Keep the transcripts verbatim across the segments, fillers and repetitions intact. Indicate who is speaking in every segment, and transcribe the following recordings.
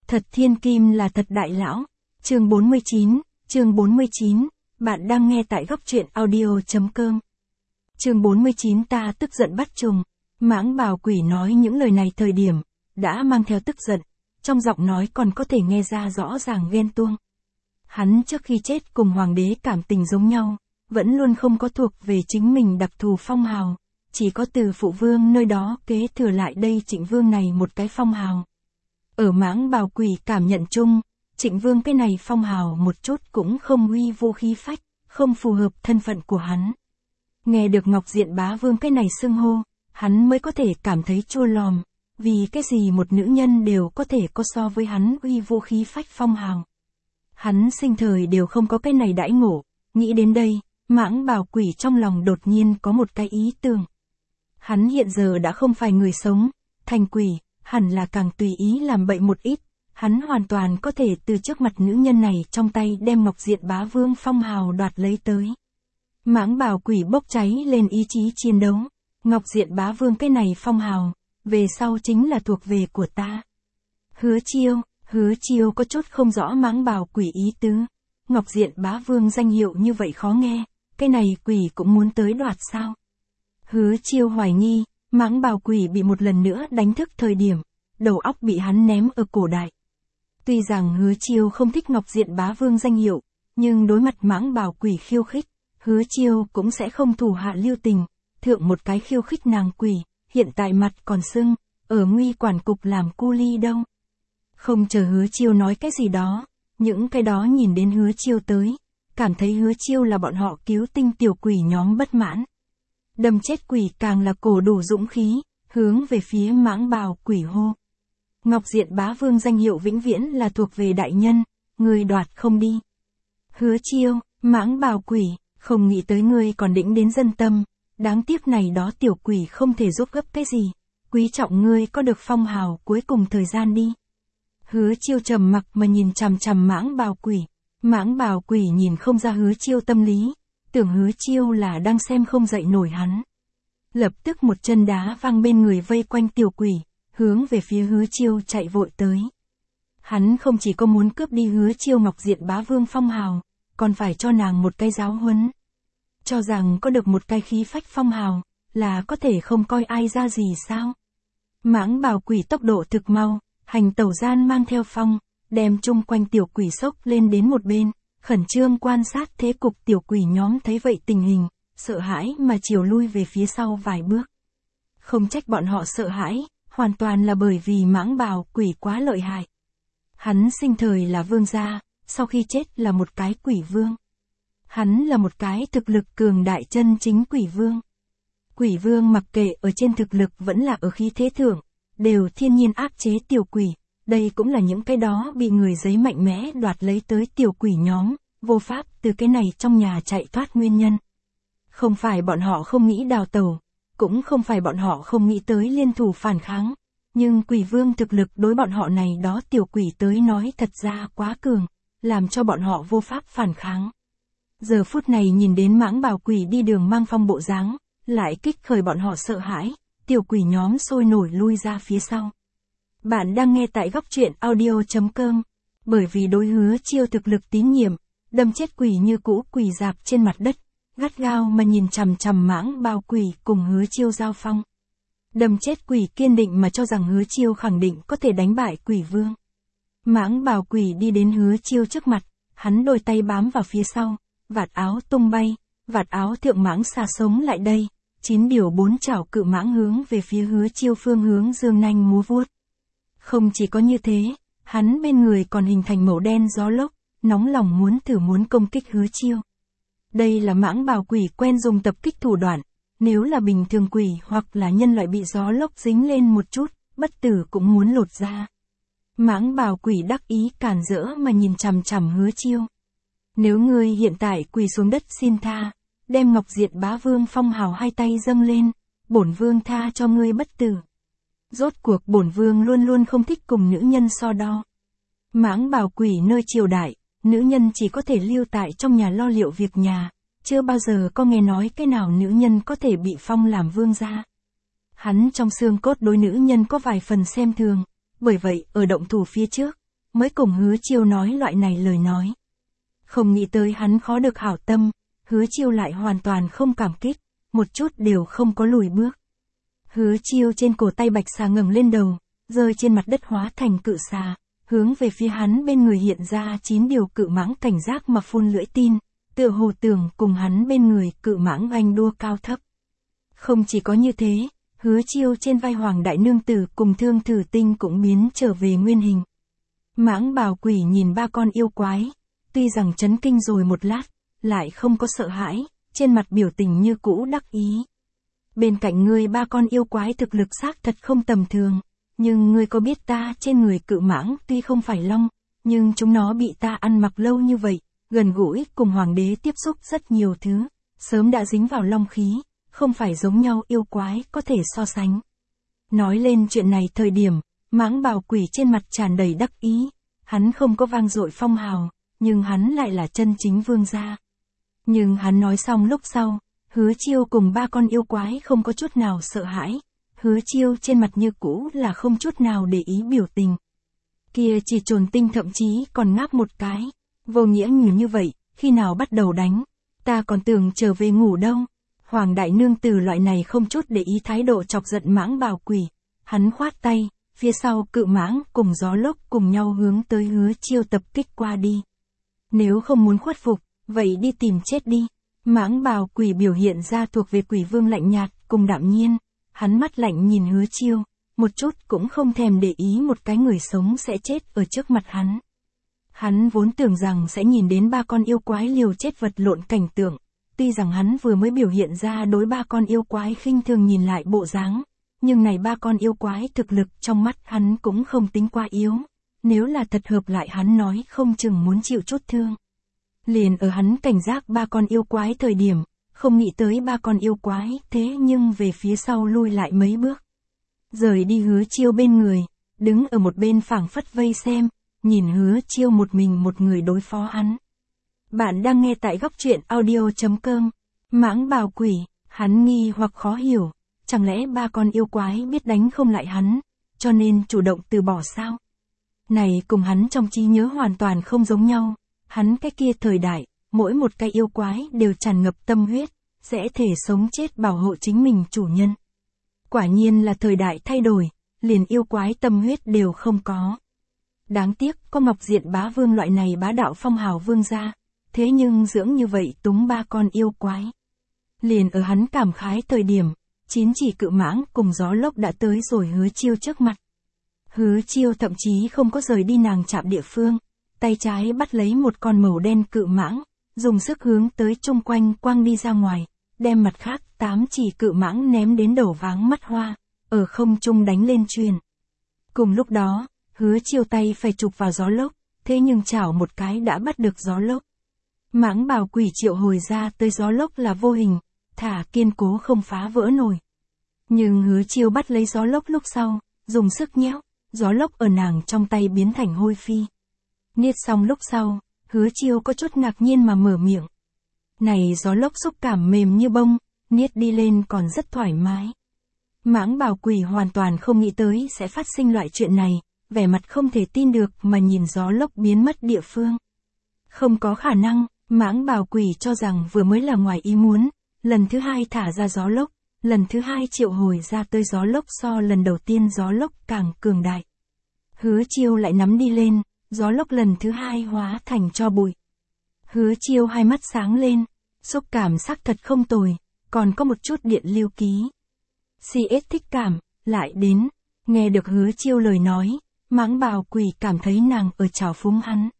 Speaker 1: Thật thiên kim là thật đại lão. Chương bốn mươi chín, chương bốn mươi chín, bạn đang nghe tại góc truyện audio chấm com. Chương bốn mươi chín ta tức giận bắt trùng. Mãng bào quỷ nói những lời này thời điểm, đã mang theo tức giận, trong giọng nói còn có thể nghe ra rõ ràng ghen tuông. Hắn trước khi chết cùng hoàng đế cảm tình giống nhau, vẫn luôn không có thuộc về chính mình đặc thù phong hào, chỉ có từ phụ vương nơi đó kế thừa lại đây Trịnh Vương này một cái phong hào. Ở mãng bào quỷ cảm nhận chung, Trịnh Vương cái này phong hào một chút cũng không uy vô khí phách, không phù hợp thân phận của hắn. Nghe được Ngọc Diện Bá Vương cái này xưng hô, hắn mới có thể cảm thấy chua lòm, vì cái gì một nữ nhân đều có thể có so với hắn uy vô khí phách phong hào. Hắn sinh thời đều không có cái này đãi ngộ, nghĩ đến đây, mãng bào quỷ trong lòng đột nhiên có một cái ý tưởng. Hắn hiện giờ đã không phải người sống, thành quỷ, hẳn là càng tùy ý làm bậy một ít, hắn hoàn toàn có thể từ trước mặt nữ nhân này trong tay đem Ngọc Diện Bá Vương phong hào đoạt lấy tới. Mãng bào quỷ bốc cháy lên ý chí chiến đấu, Ngọc Diện Bá Vương cái này phong hào, về sau chính là thuộc về của ta. Hứa Chiêu, Hứa Chiêu có chút không rõ mãng bào quỷ ý tứ. Ngọc Diện Bá Vương danh hiệu như vậy khó nghe, cái này quỷ cũng muốn tới đoạt sao? Hứa Chiêu hoài nghi, mãng bào quỷ bị một lần nữa đánh thức thời điểm, đầu óc bị hắn ném ở cổ đại. Tuy rằng Hứa Chiêu không thích Ngọc Diện Bá Vương danh hiệu, nhưng đối mặt mãng bào quỷ khiêu khích, Hứa Chiêu cũng sẽ không thủ hạ lưu tình, thượng một cái khiêu khích nàng quỷ, hiện tại mặt còn sưng, ở nguy quản cục làm cu ly đâu. Không chờ Hứa Chiêu nói cái gì đó, những cái đó nhìn đến Hứa Chiêu tới, cảm thấy Hứa Chiêu là bọn họ cứu tinh tiểu quỷ nhóm bất mãn. Đâm chết quỷ càng là cổ đủ dũng khí, hướng về phía mãng bào quỷ hô. Ngọc Diện Bá Vương danh hiệu vĩnh viễn là thuộc về đại nhân, người đoạt không đi. Hứa Chiêu, mãng bào quỷ, không nghĩ tới ngươi còn đĩnh đến dân tâm, đáng tiếc này đó tiểu quỷ không thể giúp gấp cái gì, quý trọng ngươi có được phong hào cuối cùng thời gian đi. Hứa Chiêu trầm mặc mà nhìn chằm chằm mãng bào quỷ, mãng bào quỷ nhìn không ra Hứa Chiêu tâm lý, tưởng Hứa Chiêu là đang xem không dậy nổi hắn. Lập tức một chân đá văng bên người vây quanh tiểu quỷ, hướng về phía Hứa Chiêu chạy vội tới. Hắn không chỉ có muốn cướp đi Hứa Chiêu Ngọc Diện Bá Vương phong hào, còn phải cho nàng một cái giáo huấn. Cho rằng có được một cái khí phách phong hào, là có thể không coi ai ra gì sao? Mãng bào quỷ tốc độ thực mau, hành tẩu gian mang theo phong, đem chung quanh tiểu quỷ sốc lên đến một bên, khẩn trương quan sát thế cục tiểu quỷ nhóm thấy vậy tình hình, sợ hãi mà chiều lui về phía sau vài bước. Không trách bọn họ sợ hãi, hoàn toàn là bởi vì mãng bào quỷ quá lợi hại. Hắn sinh thời là vương gia, sau khi chết là một cái quỷ vương. Hắn là một cái thực lực cường đại chân chính quỷ vương. Quỷ vương mặc kệ ở trên thực lực vẫn là ở khí thế thượng, đều thiên nhiên áp chế tiểu quỷ, đây cũng là những cái đó bị người giấy mạnh mẽ đoạt lấy tới tiểu quỷ nhóm, vô pháp từ cái này trong nhà chạy thoát nguyên nhân. Không phải bọn họ không nghĩ đào tẩu, cũng không phải bọn họ không nghĩ tới liên thủ phản kháng, nhưng quỷ vương thực lực đối bọn họ này đó tiểu quỷ tới nói thật ra quá cường, làm cho bọn họ vô pháp phản kháng. Giờ phút này nhìn đến mãng bào quỷ đi đường mang phong bộ dáng, lại kích khởi bọn họ sợ hãi, tiểu quỷ nhóm sôi nổi lui ra phía sau. Bạn đang nghe tại góc truyện audio chấm com, bởi vì đối Hứa Chiêu thực lực tín nhiệm, đâm chết quỷ như cũ quỳ dạp trên mặt đất, gắt gao mà nhìn chằm chằm mãng bào quỷ cùng Hứa Chiêu giao phong. Đâm chết quỷ kiên định mà cho rằng Hứa Chiêu khẳng định có thể đánh bại quỷ vương. Mãng bào quỷ đi đến Hứa Chiêu trước mặt, hắn đôi tay bám vào phía sau, vạt áo tung bay, vạt áo thượng mãng xà sống lại đây, chín điều bốn chảo cự mãng hướng về phía Hứa Chiêu phương hướng dương nanh múa vuốt. Không chỉ có như thế, hắn bên người còn hình thành màu đen gió lốc, nóng lòng muốn thử muốn công kích Hứa Chiêu. Đây là mãng bào quỷ quen dùng tập kích thủ đoạn, nếu là bình thường quỷ hoặc là nhân loại bị gió lốc dính lên một chút, bất tử cũng muốn lột ra. Mãng bào quỷ đắc ý cản rỡ mà nhìn chằm chằm Hứa Chiêu. Nếu ngươi hiện tại quỳ xuống đất xin tha, đem Ngọc Diện Bá Vương phong hào hai tay dâng lên, bổn vương tha cho ngươi bất tử. Rốt cuộc bổn vương luôn luôn không thích cùng nữ nhân so đo. Mãng bào quỷ nơi triều đại, nữ nhân chỉ có thể lưu tại trong nhà lo liệu việc nhà, chưa bao giờ có nghe nói cái nào nữ nhân có thể bị phong làm vương gia. Hắn trong xương cốt đối nữ nhân có vài phần xem thường, bởi vậy ở động thủ phía trước, mới cùng Hứa Chiêu nói loại này lời nói. Không nghĩ tới hắn khó được hảo tâm, Hứa Chiêu lại hoàn toàn không cảm kích, một chút đều không có lùi bước. Hứa Chiêu trên cổ tay bạch xà ngẩng lên đầu, rơi trên mặt đất hóa thành cự xà, hướng về phía hắn bên người hiện ra chín điều cự mãng cảnh giác mà phun lưỡi tin, tựa hồ tưởng cùng hắn bên người cự mãng ganh đua cao thấp. Không chỉ có như thế, Hứa Chiêu trên vai Hoàng đại nương tử cùng Thương Thử Tinh cũng biến trở về nguyên hình. Mãng bào quỷ nhìn ba con yêu quái, tuy rằng chấn kinh rồi một lát, lại không có sợ hãi, trên mặt biểu tình như cũ đắc ý. Bên cạnh ngươi ba con yêu quái thực lực xác thật không tầm thường, nhưng ngươi có biết ta trên người cự mãng tuy không phải long, nhưng chúng nó bị ta ăn mặc lâu như vậy, gần gũi cùng hoàng đế tiếp xúc rất nhiều thứ, sớm đã dính vào long khí, không phải giống nhau yêu quái có thể so sánh. Nói lên chuyện này thời điểm, mãng bào quỷ trên mặt tràn đầy đắc ý, hắn không có vang dội phong hào, nhưng hắn lại là chân chính vương gia. Nhưng hắn nói xong lúc sau, Hứa Chiêu cùng ba con yêu quái không có chút nào sợ hãi, Hứa Chiêu trên mặt như cũ là không chút nào để ý biểu tình. Kia chỉ Trồn Tinh thậm chí còn ngáp một cái, vô nghĩa như như vậy, khi nào bắt đầu đánh, ta còn tưởng trở về ngủ đâu. Hoàng đại nương tử loại này không chút để ý thái độ chọc giận mãng bào quỷ, hắn khoát tay, phía sau cự mãng cùng gió lốc cùng nhau hướng tới Hứa Chiêu tập kích qua đi. Nếu không muốn khuất phục, vậy đi tìm chết đi. Mãng bào quỷ biểu hiện ra thuộc về quỷ vương lạnh nhạt cùng đạm nhiên, hắn mắt lạnh nhìn Hứa Chiêu, một chút cũng không thèm để ý một cái người sống sẽ chết ở trước mặt hắn. Hắn vốn tưởng rằng sẽ nhìn đến ba con yêu quái liều chết vật lộn cảnh tượng, tuy rằng hắn vừa mới biểu hiện ra đối ba con yêu quái khinh thường nhìn lại bộ dáng, nhưng này ba con yêu quái thực lực trong mắt hắn cũng không tính quá yếu, nếu là thật hợp lại hắn nói không chừng muốn chịu chút thương. Liền ở hắn cảnh giác ba con yêu quái thời điểm, không nghĩ tới ba con yêu quái thế nhưng về phía sau lui lại mấy bước. Rời đi Hứa Chiêu bên người, đứng ở một bên phảng phất vây xem, nhìn Hứa Chiêu một mình một người đối phó hắn. Bạn đang nghe tại góc truyện audio chấm com. Mãng bào quỷ, hắn nghi hoặc khó hiểu, chẳng lẽ ba con yêu quái biết đánh không lại hắn, cho nên chủ động từ bỏ sao? Này cùng hắn trong trí nhớ hoàn toàn không giống nhau, hắn cái kia thời đại, mỗi một cái yêu quái đều tràn ngập tâm huyết, sẽ thể sống chết bảo hộ chính mình chủ nhân. Quả nhiên là thời đại thay đổi, liền yêu quái tâm huyết đều không có. Đáng tiếc có Ngọc Diện Bá Vương loại này bá đạo phong hào vương gia, thế nhưng dưỡng như vậy túng ba con yêu quái. Liền ở hắn cảm khái thời điểm, chín chỉ cự mãng cùng gió lốc đã tới rồi Hứa Chiêu trước mặt. Hứa Chiêu thậm chí không có rời đi nàng chạm địa phương, tay trái bắt lấy một con màu đen cự mãng, dùng sức hướng tới chung quanh quăng đi ra ngoài, đem mặt khác tám chỉ cự mãng ném đến đầu váng mắt hoa, ở không trung đánh lên truyền. Cùng lúc đó, Hứa Chiêu tay phải chụp vào gió lốc, thế nhưng chảo một cái đã bắt được gió lốc. Mãng bào quỷ triệu hồi ra tới gió lốc là vô hình, thả kiên cố không phá vỡ nổi. Nhưng Hứa Chiêu bắt lấy gió lốc lúc sau, dùng sức nhéo, gió lốc ở nàng trong tay biến thành hôi phi. Niết xong lúc sau, Hứa Chiêu có chút ngạc nhiên mà mở miệng. Này gió lốc xúc cảm mềm như bông, niết đi lên còn rất thoải mái. Mãng bào quỷ hoàn toàn không nghĩ tới sẽ phát sinh loại chuyện này, vẻ mặt không thể tin được mà nhìn gió lốc biến mất địa phương. Không có khả năng, mãng bào quỷ cho rằng vừa mới là ngoài ý muốn, lần thứ hai thả ra gió lốc, lần thứ hai triệu hồi ra tới gió lốc so lần đầu tiên gió lốc càng cường đại. Hứa Chiêu lại nắm đi lên, gió lốc lần thứ hai hóa thành tro bụi. Hứa Chiêu hai mắt sáng lên, xúc cảm sắc thật không tồi, còn có một chút điện lưu ký. xê ét thích cảm, lại đến, nghe được Hứa Chiêu lời nói, mãng bào quỷ cảm thấy nàng ở trào phúng hắn.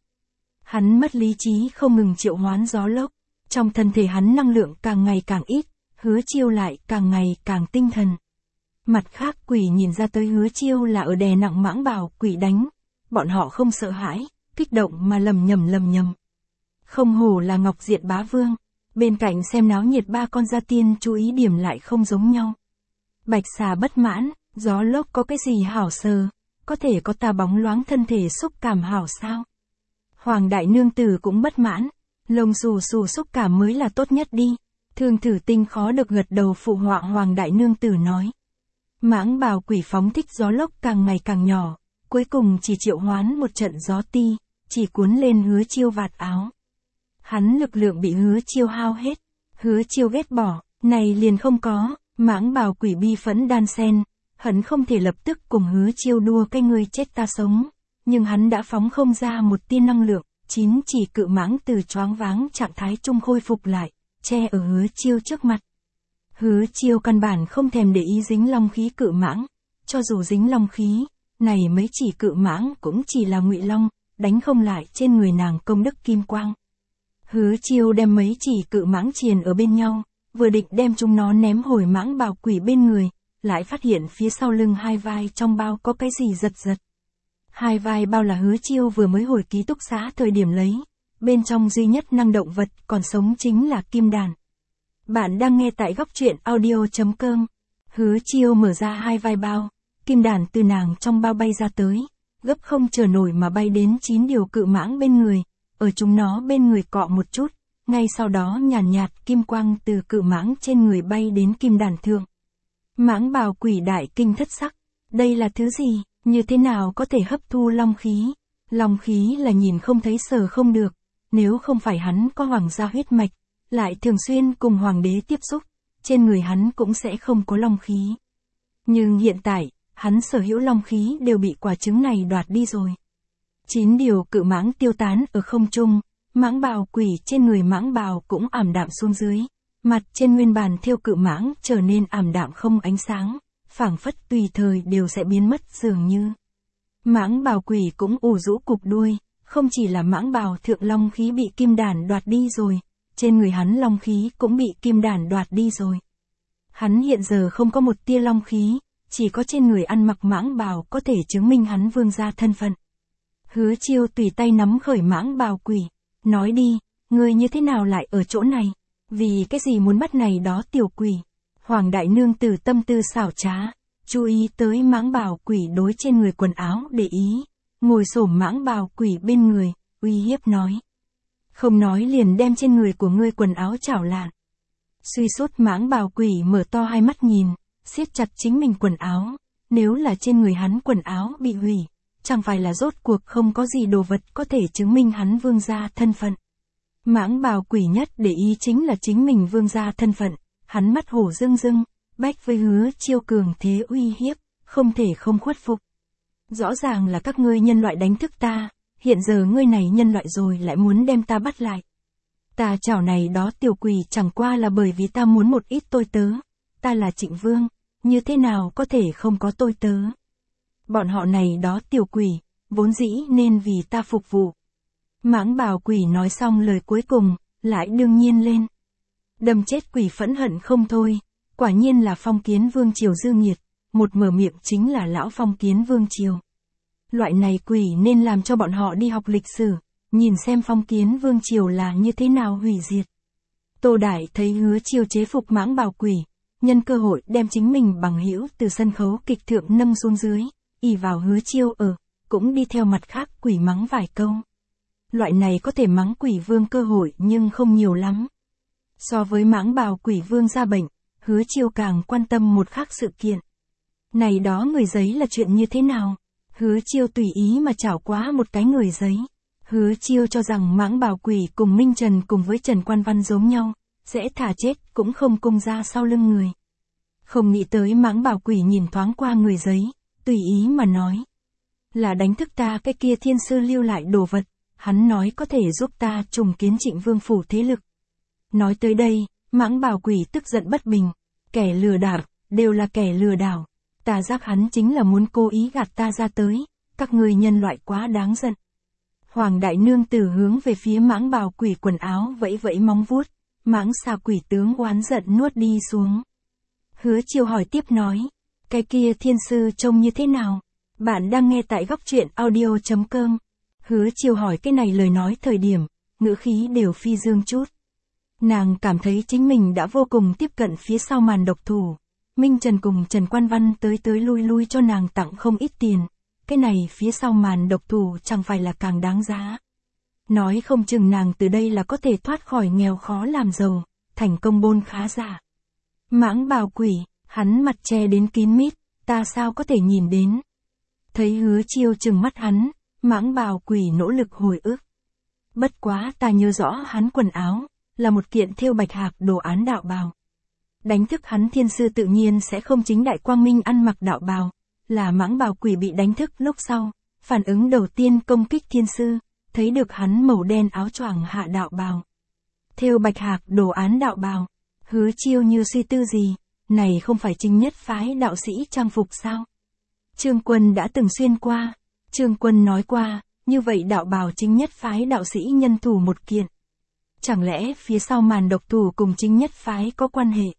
Speaker 1: Hắn mất lý trí không ngừng triệu hoán gió lốc, trong thân thể hắn năng lượng càng ngày càng ít, Hứa Chiêu lại càng ngày càng tinh thần. Mặt khác quỷ nhìn ra tới Hứa Chiêu là ở đè nặng mãng bào quỷ đánh, bọn họ không sợ hãi, kích động mà lầm nhầm lầm nhầm. Không hổ là Ngọc Diện Bá Vương, bên cạnh xem náo nhiệt ba con gia tiên chú ý điểm lại không giống nhau. Bạch xà bất mãn, gió lốc có cái gì hảo sờ, có thể có tà bóng loáng thân thể xúc cảm hảo sao? Hoàng đại nương tử cũng bất mãn, lông xù xù xúc cảm mới là tốt nhất đi. Thương Thử Tinh khó được gật đầu phụ họa Hoàng đại nương tử nói. Mãng bào quỷ phóng thích gió lốc càng ngày càng nhỏ, cuối cùng chỉ triệu hoán một trận gió ti, chỉ cuốn lên Hứa Chiêu vạt áo. Hắn lực lượng bị Hứa Chiêu hao hết, Hứa Chiêu ghét bỏ, này liền không có, mãng bào quỷ bi phẫn đan sen, hận không thể lập tức cùng Hứa Chiêu đua cái ngươi chết ta sống, nhưng hắn đã phóng không ra một tia năng lượng, chín chỉ cự mãng từ choáng váng trạng thái trung khôi phục lại, che ở Hứa Chiêu trước mặt. Hứa Chiêu căn bản không thèm để ý dính long khí cự mãng, cho dù dính long khí, này mấy chỉ cự mãng cũng chỉ là ngụy long, đánh không lại trên người nàng công đức kim quang. Hứa Chiêu đem mấy chỉ cự mãng triền ở bên nhau, vừa định đem chúng nó ném hồi mãng bào quỷ bên người, lại phát hiện phía sau lưng hai vai trong bao có cái gì giật giật. Hai vai bao là Hứa Chiêu vừa mới hồi ký túc xá thời điểm lấy, bên trong duy nhất năng động vật còn sống chính là kim đàn. Bạn đang nghe tại góc truyện audio chấm com. Hứa Chiêu mở ra hai vai bao, kim đàn từ nàng trong bao bay ra tới, gấp không chờ nổi mà bay đến chín điều cự mãng bên người, ở chúng nó bên người cọ một chút, ngay sau đó nhàn nhạt, nhạt kim quang từ cự mãng trên người bay đến kim đàn thượng. Mãng bào quỷ đại kinh thất sắc, đây là thứ gì, như thế nào có thể hấp thu long khí? Long khí là nhìn không thấy sờ không được, nếu không phải hắn có hoàng gia huyết mạch, lại thường xuyên cùng hoàng đế tiếp xúc, trên người hắn cũng sẽ không có long khí. Nhưng hiện tại, hắn sở hữu long khí đều bị quả trứng này đoạt đi rồi. Chín điều cự mãng tiêu tán ở không trung, mãng bào quỷ trên người mãng bào cũng ảm đạm xuống dưới, mặt trên nguyên bản thêu cự mãng trở nên ảm đạm không ánh sáng, phảng phất tùy thời đều sẽ biến mất dường như. Mãng bào quỷ cũng ù rũ cụp đuôi, không chỉ là mãng bào thượng long khí bị kim đàn đoạt đi rồi, trên người hắn long khí cũng bị kim đàn đoạt đi rồi. Hắn hiện giờ không có một tia long khí, chỉ có trên người ăn mặc mãng bào có thể chứng minh hắn vương gia thân phận. Hứa Chiêu tùy tay nắm khởi mãng bào quỷ, nói đi, ngươi như thế nào lại ở chỗ này, vì cái gì muốn bắt này đó tiểu quỷ. Hoàng đại nương tử tâm tư xảo trá, chú ý tới mãng bào quỷ đối trên người quần áo để ý, ngồi xổm mãng bào quỷ bên người, uy hiếp nói. Không nói liền đem trên người của ngươi quần áo chảo lạn. Suy sút mãng bào quỷ mở to hai mắt nhìn, siết chặt chính mình quần áo, nếu là trên người hắn quần áo bị hủy, chẳng phải là rốt cuộc không có gì đồ vật có thể chứng minh hắn vương gia thân phận. Mãng bào quỷ nhất để ý chính là chính mình vương gia thân phận, hắn mắt hổ rưng rưng, bách với Hứa Chiêu cường thế uy hiếp, không thể không khuất phục. Rõ ràng là các ngươi nhân loại đánh thức ta, hiện giờ ngươi này nhân loại rồi lại muốn đem ta bắt lại. Ta chảo này đó tiểu quỷ chẳng qua là bởi vì ta muốn một ít tôi tớ, ta là Trịnh Vương, như thế nào có thể không có tôi tớ. Bọn họ này đó tiểu quỷ, vốn dĩ nên vì ta phục vụ. Mãng bào quỷ nói xong lời cuối cùng, lại đương nhiên lên. Đâm chết quỷ phẫn hận không thôi, quả nhiên là Phong Kiến Vương Triều dư nghiệt, một mở miệng chính là lão Phong Kiến Vương Triều. Loại này quỷ nên làm cho bọn họ đi học lịch sử, nhìn xem Phong Kiến Vương Triều là như thế nào hủy diệt. Tô Đại thấy Hứa Chiêu chế phục mãng bào quỷ, nhân cơ hội đem chính mình bằng hữu từ sân khấu kịch thượng nâng xuống dưới, ỷ vào Hứa Chiêu ở, cũng đi theo mặt khác quỷ mắng vài câu. Loại này có thể mắng quỷ vương cơ hội nhưng không nhiều lắm. So với mãng bào quỷ vương ra bệnh, Hứa Chiêu càng quan tâm một khác sự kiện. Này đó người giấy là chuyện như thế nào? Hứa Chiêu tùy ý mà chảo quá một cái người giấy. Hứa Chiêu cho rằng mãng bào quỷ cùng Minh Trần cùng với Trần Quan Văn giống nhau, sẽ thả chết cũng không cung ra sau lưng người. Không nghĩ tới mãng bào quỷ nhìn thoáng qua người giấy, tùy ý mà nói. Là đánh thức ta cái kia thiên sư lưu lại đồ vật, hắn nói có thể giúp ta trùng kiến Trịnh Vương phủ thế lực. Nói tới đây, mãng bào quỷ tức giận bất bình, kẻ lừa đảo, đều là kẻ lừa đảo. Ta giác hắn chính là muốn cố ý gạt ta ra tới, các ngươi nhân loại quá đáng giận. Hoàng đại nương tử hướng về phía mãng bào quỷ quần áo vẫy vẫy móng vuốt, mãng xà quỷ tướng oán giận nuốt đi xuống. Hứa Chiêu hỏi tiếp nói, cái kia thiên sư trông như thế nào? Bạn đang nghe tại góc truyện audio chấm com. Hứa Chiêu hỏi cái này lời nói thời điểm, ngữ khí đều phi dương chút. Nàng cảm thấy chính mình đã vô cùng tiếp cận phía sau màn độc thủ. Minh Trần cùng Trần Quan Văn tới tới lui lui cho nàng tặng không ít tiền. Cái này phía sau màn độc thủ chẳng phải là càng đáng giá. Nói không chừng nàng từ đây là có thể thoát khỏi nghèo khó làm giàu, thành công bôn khá giả. Mãng bào quỷ, hắn mặt che đến kín mít, ta sao có thể nhìn đến. Thấy Hứa Chiêu trừng mắt hắn, Mãng Bào Quỷ nỗ lực hồi ức. Bất quá ta nhớ rõ hắn quần áo, là một kiện thêu bạch hạc đồ án đạo bào. Đánh thức hắn thiên sư tự nhiên sẽ không chính đại quang minh ăn mặc đạo bào, là Mãng Bào Quỷ bị đánh thức lúc sau, phản ứng đầu tiên công kích thiên sư, thấy được hắn màu đen áo choàng hạ đạo bào. Thêu bạch hạc đồ án đạo bào, Hứa Chiêu như suy tư gì, này không phải chính nhất phái đạo sĩ trang phục sao? Trương Quân đã từng xuyên qua, Trương Quân nói qua, như vậy đạo bào chính nhất phái đạo sĩ nhân thủ một kiện. Chẳng lẽ phía sau màn độc thủ cùng chính nhất phái có quan hệ?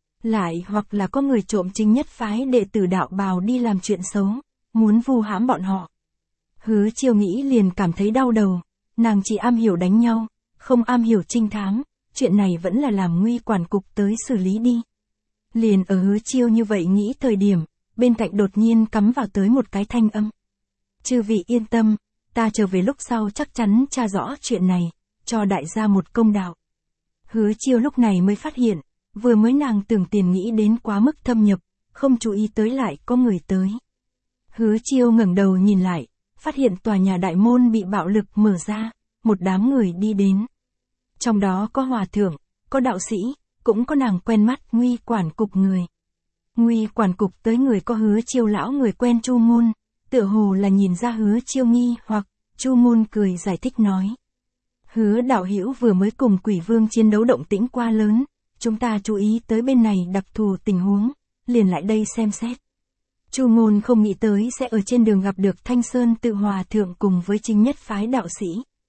Speaker 1: Lại hoặc là có người trộm chính nhất phái đệ tử đạo bào đi làm chuyện xấu, muốn vu hãm bọn họ. Hứa Chiêu nghĩ liền cảm thấy đau đầu, nàng chỉ am hiểu đánh nhau, không am hiểu trinh thám, chuyện này vẫn là làm Nguy quản cục tới xử lý đi. Liền ở Hứa Chiêu như vậy nghĩ thời điểm, bên cạnh đột nhiên cắm vào tới một cái thanh âm. Chư vị yên tâm, ta trở về lúc sau chắc chắn tra rõ chuyện này, cho đại gia một công đạo. Hứa Chiêu lúc này mới phát hiện, vừa mới nàng tưởng tiền nghĩ đến quá mức thâm nhập, không chú ý tới lại có người tới. Hứa Chiêu ngẩng đầu nhìn lại, phát hiện tòa nhà đại môn bị bạo lực mở ra, một đám người đi đến. Trong đó có hòa thượng, có đạo sĩ, cũng có nàng quen mắt Nguy quản cục người. Nguy quản cục tới người có Hứa Chiêu lão người quen Chu Ngôn, tựa hồ là nhìn ra Hứa Chiêu nghi hoặc, Chu Ngôn cười giải thích nói. Hứa đạo hữu vừa mới cùng Quỷ Vương chiến đấu động tĩnh quá lớn, chúng ta chú ý tới bên này đặc thù tình huống, liền lại đây xem xét. Chu Ngôn không nghĩ tới sẽ ở trên đường gặp được Thanh Sơn tự hòa thượng cùng với chính nhất phái đạo sĩ.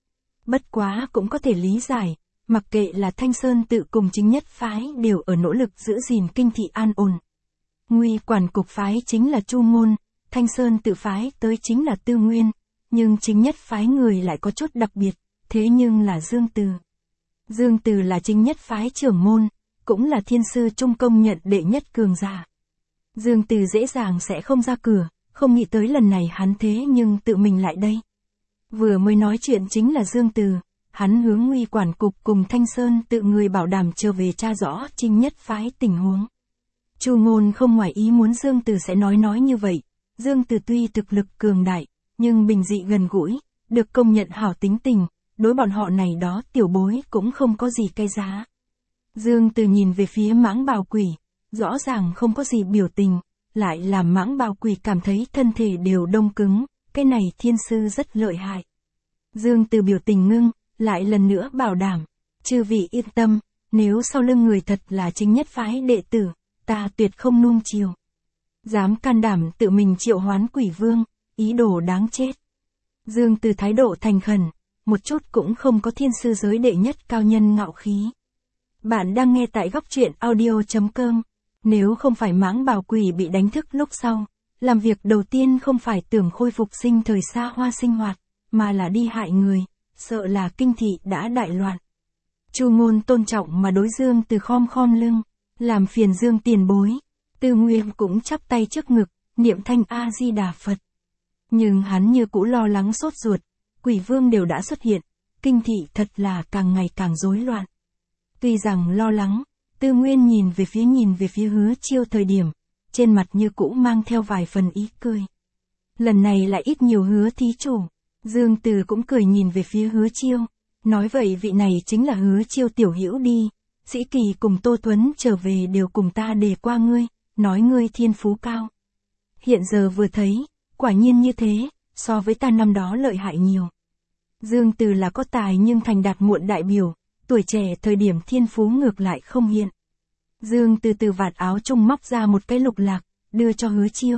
Speaker 1: Bất quá cũng có thể lý giải, mặc kệ là Thanh Sơn tự cùng chính nhất phái đều ở nỗ lực giữ gìn kinh thị an ổn. Nguy quản cục phái chính là Chu Ngôn, Thanh Sơn tự phái tới chính là Tư Nguyên, nhưng chính nhất phái người lại có chút đặc biệt, thế nhưng là Dương Từ. Dương Từ là chính nhất phái trưởng môn, cũng là thiên sư trung công nhận đệ nhất cường giả. Dương Từ dễ dàng sẽ không ra cửa, không nghĩ tới lần này hắn thế nhưng tự mình lại đây. Vừa mới nói chuyện chính là Dương Từ, hắn hướng Nguy quản cục cùng Thanh Sơn tự người bảo đảm trở về tra rõ chính nhất phái tình huống. Chu Ngôn không ngoài ý muốn Dương Từ sẽ nói nói như vậy, Dương Từ tuy thực lực cường đại, nhưng bình dị gần gũi, được công nhận hảo tính tình, đối bọn họ này đó tiểu bối cũng không có gì cái giá. Dương Từ nhìn về phía Mãng Bào Quỷ, rõ ràng không có gì biểu tình, lại làm Mãng Bào Quỷ cảm thấy thân thể đều đông cứng, cái này thiên sư rất lợi hại. Dương Từ biểu tình ngưng, lại lần nữa bảo đảm, chư vị yên tâm, nếu sau lưng người thật là chính nhất phái đệ tử, ta tuyệt không nuông chiều. Dám can đảm tự mình triệu hoán Quỷ Vương, ý đồ đáng chết. Dương Từ thái độ thành khẩn, một chút cũng không có thiên sư giới đệ nhất cao nhân ngạo khí. Bạn đang nghe tại góc truyện audio chấm com. Nếu không phải Mãng Bào Quỷ bị đánh thức lúc sau, làm việc đầu tiên không phải tưởng khôi phục sinh thời xa hoa sinh hoạt, mà là đi hại người, sợ là kinh thị đã đại loạn. Chu Ngôn tôn trọng mà đối Dương Từ khom khom lưng, làm phiền Dương tiền bối. Tư Nguyên cũng chắp tay trước ngực, niệm thanh A-di-đà Phật. Nhưng hắn như cũ lo lắng sốt ruột, Quỷ Vương đều đã xuất hiện, kinh thị thật là càng ngày càng rối loạn. Tuy rằng lo lắng, Tư Nguyên nhìn về phía nhìn về phía Hứa Chiêu thời điểm, trên mặt như cũ mang theo vài phần ý cười. Lần này lại ít nhiều Hứa thí chủ, Dương Từ cũng cười nhìn về phía Hứa Chiêu, nói vậy vị này chính là Hứa Chiêu tiểu hữu đi, Sĩ Kỳ cùng Tô Tuấn trở về đều cùng ta đề qua ngươi, nói ngươi thiên phú cao. Hiện giờ vừa thấy, quả nhiên như thế, so với ta năm đó lợi hại nhiều. Dương Từ là có tài nhưng thành đạt muộn đại biểu, tuổi trẻ thời điểm thiên phú ngược lại không hiện. Dương Từ từ vạt áo trung móc ra một cái lục lạc, đưa cho Hứa Chiêu.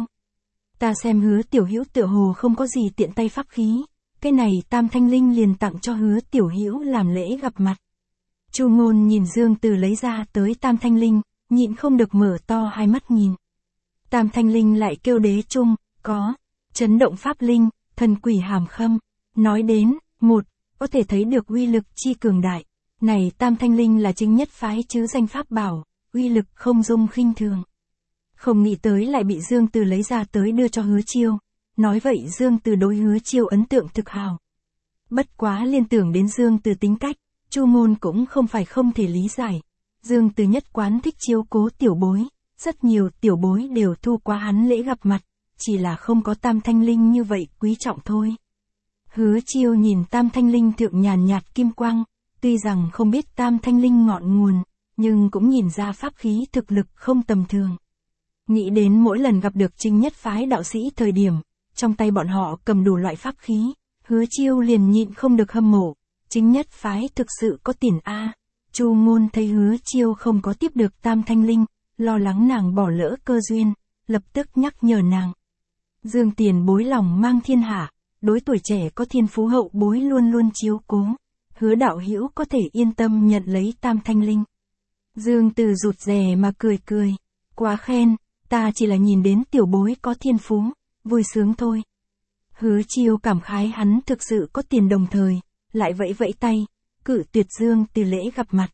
Speaker 1: Ta xem Hứa tiểu hữu tựa hồ không có gì tiện tay pháp khí, cái này Tam Thanh Linh liền tặng cho Hứa tiểu hữu làm lễ gặp mặt. Chu Ngôn nhìn Dương Từ lấy ra tới Tam Thanh Linh, nhịn không được mở to hai mắt nhìn. Tam Thanh Linh lại kêu đế trung, có chấn động pháp linh, thần quỷ hàm khâm, nói đến, một, có thể thấy được uy lực chi cường đại. Này Tam Thanh Linh là chính nhất phái chứ danh pháp bảo, uy lực không dung khinh thường. Không nghĩ tới lại bị Dương Từ lấy ra tới đưa cho Hứa Chiêu, nói vậy Dương Từ đối Hứa Chiêu ấn tượng thực hào. Bất quá liên tưởng đến Dương Từ tính cách, Chu Ngôn cũng không phải không thể lý giải. Dương Từ nhất quán thích chiếu cố tiểu bối, rất nhiều tiểu bối đều thu qua hắn lễ gặp mặt, chỉ là không có Tam Thanh Linh như vậy quý trọng thôi. Hứa Chiêu nhìn Tam Thanh Linh thượng nhàn nhạt kim quang, tuy rằng không biết Tam Thanh Linh ngọn nguồn, nhưng cũng nhìn ra pháp khí thực lực không tầm thường. Nghĩ đến mỗi lần gặp được Trinh Nhất phái đạo sĩ thời điểm, trong tay bọn họ cầm đủ loại pháp khí, Hứa Chiêu liền nhịn không được hâm mộ, Trinh Nhất phái thực sự có tiền a. Chu Ngôn thấy Hứa Chiêu không có tiếp được Tam Thanh Linh, lo lắng nàng bỏ lỡ cơ duyên, lập tức nhắc nhở nàng. Dương tiền bối lòng mang thiên hạ, đối tuổi trẻ có thiên phú hậu bối luôn luôn chiếu cố, Hứa đạo hữu có thể yên tâm nhận lấy Tam Thanh Linh. Dương Từ rụt rè mà cười cười, quá khen, ta chỉ là nhìn đến tiểu bối có thiên phú, vui sướng thôi. Hứa Chiêu cảm khái hắn thực sự có tiền, đồng thời, lại vẫy vẫy tay, cự tuyệt Dương Từ lễ gặp mặt.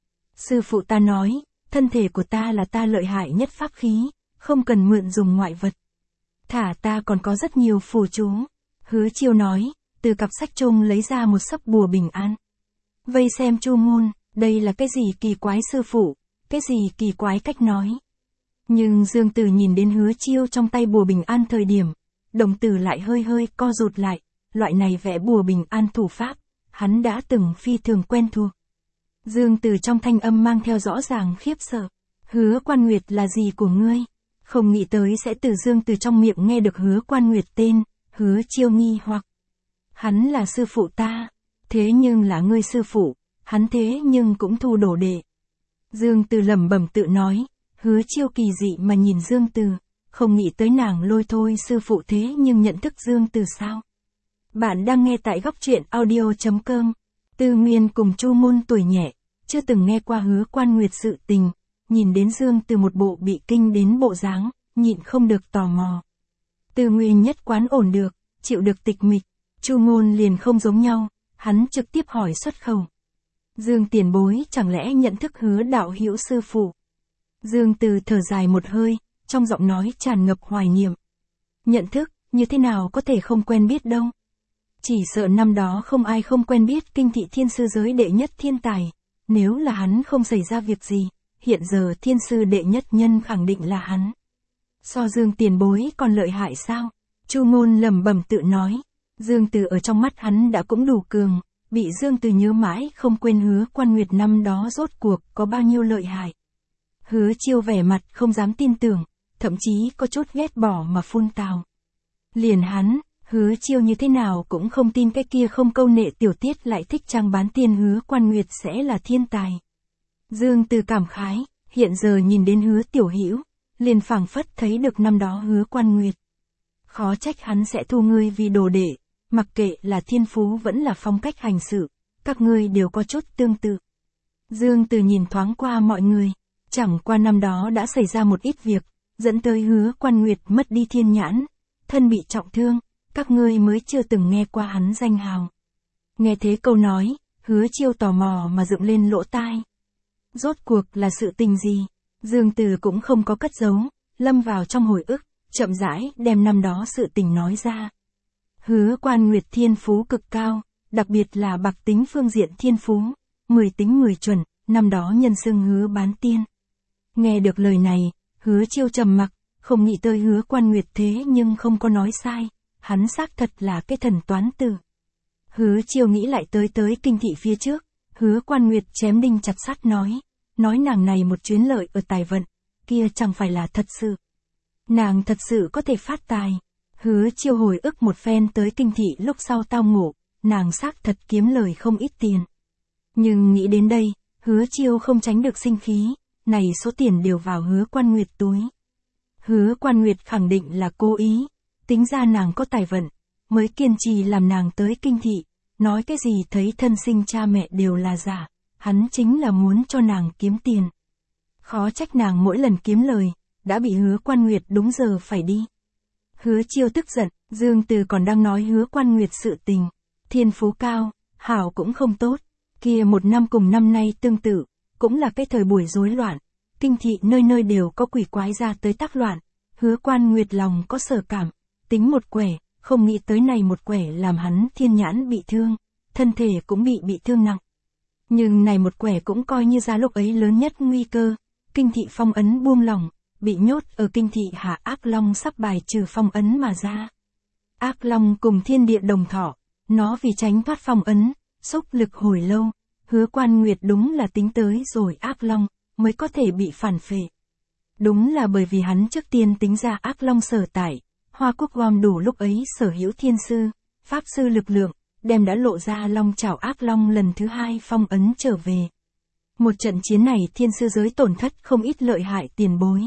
Speaker 1: Sư phụ ta nói, thân thể của ta là ta lợi hại nhất pháp khí, không cần mượn dùng ngoại vật. Thả ta còn có rất nhiều phù chú. Hứa Chiêu nói, từ cặp sách chung lấy ra một sấp bùa bình an. Vây xem Chu Ngôn, đây là cái gì kỳ quái sư phụ, cái gì kỳ quái cách nói. Nhưng Dương Từ nhìn đến Hứa Chiêu trong tay bùa bình an thời điểm, đồng tử lại hơi hơi co rụt lại, loại này vẽ bùa bình an thủ pháp, hắn đã từng phi thường quen thuộc. Dương Từ trong thanh âm mang theo rõ ràng khiếp sợ, Hứa Quan Nguyệt là gì của ngươi? Không nghĩ tới sẽ từ Dương Từ trong miệng nghe được Hứa Quan Nguyệt tên, Hứa Chiêu nghi hoặc. Hắn là sư phụ ta, thế nhưng là ngươi sư phụ, hắn thế nhưng cũng thu đồ đệ. Dương Từ lẩm bẩm tự nói, Hứa Chiêu kỳ dị mà nhìn Dương Từ, không nghĩ tới nàng lôi thôi sư phụ thế nhưng nhận thức Dương Từ sao. Bạn đang nghe tại góc truyện audio chấm com. Tư Nguyên cùng Chu Ngôn tuổi nhẹ, chưa từng nghe qua Hứa Quan Nguyệt sự tình, nhìn đến Dương Từ một bộ bị kinh đến bộ dáng, nhịn không được tò mò. Tư Nguyên nhất quán ổn được, chịu được tịch mịch, Chu Ngôn liền không giống nhau, hắn trực tiếp hỏi xuất khẩu. Dương tiền bối chẳng lẽ nhận thức Hứa đạo hữu sư phụ? Dương Từ thở dài một hơi, trong giọng nói tràn ngập hoài niệm. Nhận thức, như thế nào có thể không quen biết đâu. Chỉ sợ năm đó không ai không quen biết kinh thị thiên sư giới đệ nhất thiên tài, nếu là hắn không xảy ra việc gì, hiện giờ thiên sư đệ nhất nhân khẳng định là hắn. So Dương tiền bối còn lợi hại sao? Chu Ngôn lẩm bẩm tự nói, Dương Từ ở trong mắt hắn đã cũng đủ cường, bị Dương Từ nhớ mãi không quên Hứa Quan Nguyệt năm đó rốt cuộc có bao nhiêu lợi hại. Hứa Chiêu vẻ mặt không dám tin tưởng, thậm chí có chút ghét bỏ mà phun tào. Liền hắn, Hứa Chiêu như thế nào cũng không tin cái kia không câu nệ tiểu tiết lại thích trang bán tiên Hứa Quan Nguyệt sẽ là thiên tài. Dương Từ cảm khái, hiện giờ nhìn đến Hứa tiểu hữu, liền phảng phất thấy được năm đó Hứa Quan Nguyệt. Khó trách hắn sẽ thu ngươi vì đồ đệ, mặc kệ là thiên phú vẫn là phong cách hành sự, các ngươi đều có chút tương tự. Dương Từ nhìn thoáng qua mọi người, chẳng qua năm đó đã xảy ra một ít việc, dẫn tới Hứa Quan Nguyệt mất đi thiên nhãn, thân bị trọng thương, các ngươi mới chưa từng nghe qua hắn danh hào. Nghe thế câu nói, Hứa Chiêu tò mò mà dựng lên lỗ tai. Rốt cuộc là sự tình gì? Dương Từ cũng không có cất giấu, lâm vào trong hồi ức, chậm rãi đem năm đó sự tình nói ra. Hứa Quan Nguyệt thiên phú cực cao, đặc biệt là bạc tính phương diện thiên phú, mười tính mười chuẩn, năm đó nhân xưng Hứa bán tiên. Nghe được lời này, Hứa Chiêu trầm mặc, không nghĩ tới Hứa Quan Nguyệt thế nhưng không có nói sai, hắn xác thật là cái thần toán tử. Hứa Chiêu nghĩ lại tới tới kinh thị phía trước, Hứa Quan Nguyệt chém đinh chặt sắt nói, nói nàng này một chuyến lợi ở tài vận, kia chẳng phải là thật sự. Nàng thật sự có thể phát tài. Hứa Chiêu hồi ức một phen tới kinh thị lúc sau tao ngộ, nàng xác thật kiếm lời không ít tiền. Nhưng nghĩ đến đây, Hứa Chiêu không tránh được sinh khí, này số tiền đều vào Hứa Quan Nguyệt túi. Hứa Quan Nguyệt khẳng định là cố ý, tính ra nàng có tài vận, mới kiên trì làm nàng tới kinh thị, nói cái gì thấy thân sinh cha mẹ đều là giả, hắn chính là muốn cho nàng kiếm tiền. Khó trách nàng mỗi lần kiếm lời, đã bị Hứa Quan Nguyệt đúng giờ phải đi. Hứa Chiêu tức giận, Dương Từ còn đang nói Hứa Quan Nguyệt sự tình, thiên phú cao, hảo cũng không tốt, kia một năm cùng năm nay tương tự, cũng là cái thời buổi rối loạn, kinh thị nơi nơi đều có quỷ quái ra tới tác loạn, Hứa Quan Nguyệt lòng có sở cảm, tính một quẻ, không nghĩ tới này một quẻ làm hắn thiên nhãn bị thương, thân thể cũng bị bị thương nặng. Nhưng này một quẻ cũng coi như ra lúc ấy lớn nhất nguy cơ, kinh thị phong ấn buông lỏng, bị nhốt ở kinh thị Hạ Ác Long sắp bài trừ phong ấn mà ra. Ác Long cùng thiên địa đồng thọ, nó vì tránh thoát phong ấn, xúc lực hồi lâu, Hứa Quan Nguyệt đúng là tính tới rồi Ác Long, mới có thể bị phản phệ. Đúng là bởi vì hắn trước tiên tính ra Ác Long sở tại, Hoa Quốc gom đủ lúc ấy sở hữu thiên sư, pháp sư lực lượng, đem đã lộ ra Long Chảo Ác Long lần thứ hai phong ấn trở về. Một trận chiến này thiên sư giới tổn thất không ít lợi hại tiền bối.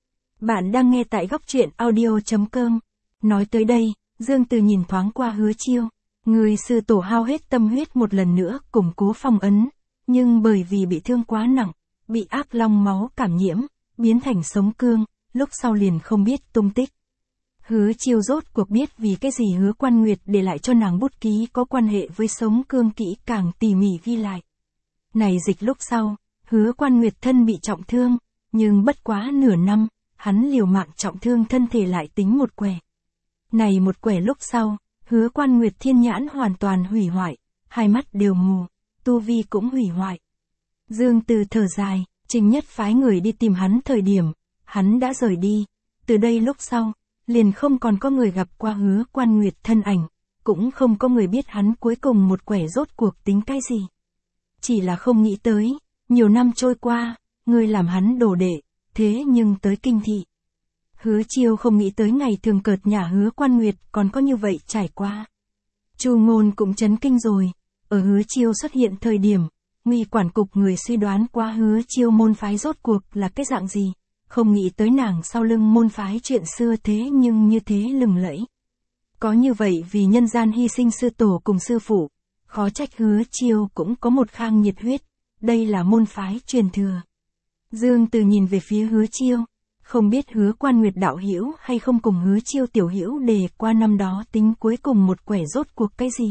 Speaker 1: Bạn đang nghe tại góc truyện audio chấm com. Nói tới đây, Dương Từ nhìn thoáng qua Hứa Chiêu. Người sư tổ hao hết tâm huyết một lần nữa củng cố phong ấn, nhưng bởi vì bị thương quá nặng, bị ác long máu cảm nhiễm, biến thành sống cương, lúc sau liền không biết tung tích. Hứa Chiêu rốt cuộc biết vì cái gì Hứa Quan Nguyệt để lại cho nàng bút ký có quan hệ với sống cương kỹ càng tỉ mỉ ghi lại. Này dịch lúc sau, Hứa Quan Nguyệt thân bị trọng thương, nhưng bất quá nửa năm, hắn liều mạng trọng thương thân thể lại tính một quẻ. Này một quẻ lúc sau, Hứa Quan Nguyệt thiên nhãn hoàn toàn hủy hoại, hai mắt đều mù, tu vi cũng hủy hoại. Dương Từ thở dài, Trình Nhất phái người đi tìm hắn thời điểm, hắn đã rời đi, từ đây lúc sau, liền không còn có người gặp qua Hứa Quan Nguyệt thân ảnh, cũng không có người biết hắn cuối cùng một quẻ rốt cuộc tính cái gì. Chỉ là không nghĩ tới, nhiều năm trôi qua, người làm hắn đồ đệ, thế nhưng tới kinh thị. Hứa Chiêu không nghĩ tới ngày thường cợt nhả Hứa Quan Nguyệt còn có như vậy trải qua. Chu Ngôn cũng chấn kinh rồi, ở Hứa Chiêu xuất hiện thời điểm, Nguy quản cục người suy đoán qua Hứa Chiêu môn phái rốt cuộc là cái dạng gì, không nghĩ tới nàng sau lưng môn phái chuyện xưa thế nhưng như thế lừng lẫy. Có như vậy vì nhân gian hy sinh sư tổ cùng sư phụ, khó trách Hứa Chiêu cũng có một khang nhiệt huyết, đây là môn phái truyền thừa. Dương Từ nhìn về phía Hứa Chiêu, không biết Hứa Quan Nguyệt đạo hữu hay không cùng Hứa Chiêu tiểu hữu đề qua năm đó tính cuối cùng một quẻ rốt cuộc cái gì.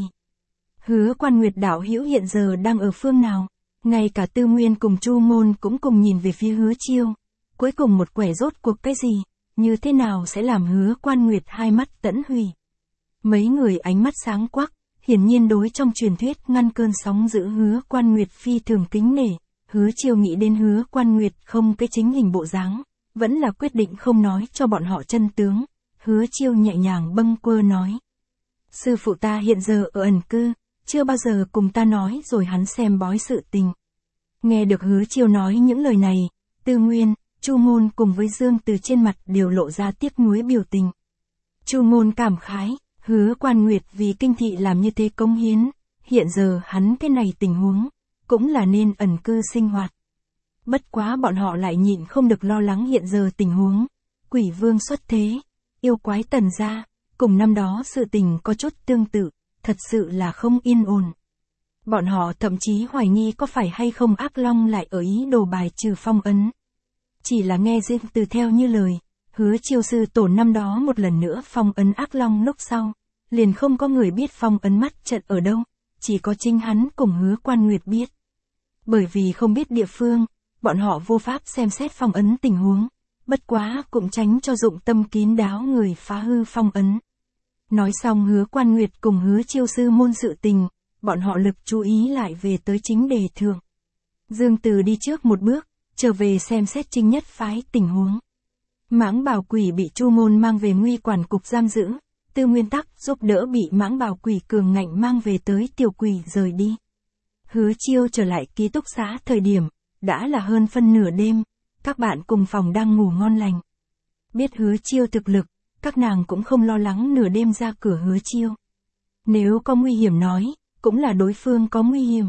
Speaker 1: Hứa Quan Nguyệt đạo hữu hiện giờ đang ở phương nào, ngay cả Tư Nguyên cùng Chu Ngôn cũng cùng nhìn về phía Hứa Chiêu, cuối cùng một quẻ rốt cuộc cái gì, như thế nào sẽ làm Hứa Quan Nguyệt hai mắt tẫn hủy. Mấy người ánh mắt sáng quắc, hiển nhiên đối trong truyền thuyết ngăn cơn sóng dữ Hứa Quan Nguyệt phi thường kính nể. Hứa Chiêu nghĩ đến Hứa Quan Nguyệt không cái chính hình bộ dáng, vẫn là quyết định không nói cho bọn họ chân tướng. Hứa Chiêu nhẹ nhàng bâng quơ nói: sư phụ ta hiện giờ ở ẩn cư, chưa bao giờ cùng ta nói rồi hắn xem bói sự tình. Nghe được Hứa Chiêu nói những lời này, Tư Nguyên, Chu Ngôn cùng với Dương Từ trên mặt đều lộ ra tiếc nuối biểu tình. Chu Ngôn cảm khái, Hứa Quan Nguyệt vì kinh thị làm như thế cống hiến, hiện giờ hắn cái này tình huống, cũng là nên ẩn cư sinh hoạt. Bất quá bọn họ lại nhịn không được lo lắng hiện giờ tình huống, quỷ vương xuất thế, yêu quái tần gia, cùng năm đó sự tình có chút tương tự, thật sự là không yên ổn. Bọn họ thậm chí hoài nghi có phải hay không Ác Long lại ở ý đồ bài trừ phong ấn. Chỉ là nghe Dương Từ theo như lời, Hứa Chiêu sư tổ năm đó một lần nữa phong ấn Ác Long lúc sau, liền không có người biết phong ấn mắt trận ở đâu, chỉ có chính hắn cùng Hứa Quan Nguyệt biết. Bởi vì không biết địa phương, bọn họ vô pháp xem xét phong ấn tình huống, bất quá cũng tránh cho dụng tâm kín đáo người phá hư phong ấn. Nói xong Hứa Quan Nguyệt cùng Hứa Chiêu sư môn sự tình, bọn họ lực chú ý lại về tới chính đề thượng. Dương Từ đi trước một bước, trở về xem xét Trình Nhất phái tình huống. Mãng Bảo Quỷ bị Chu Ngôn mang về Nguy quản cục giam giữ, Tư Nguyên Tắc giúp đỡ bị Mãng Bảo Quỷ cường ngạnh mang về tới Tiểu Quỷ rời đi. Hứa Chiêu trở lại ký túc xá thời điểm, đã là hơn phân nửa đêm, các bạn cùng phòng đang ngủ ngon lành. Biết Hứa Chiêu thực lực, các nàng cũng không lo lắng nửa đêm ra cửa Hứa Chiêu. Nếu có nguy hiểm nói, cũng là đối phương có nguy hiểm.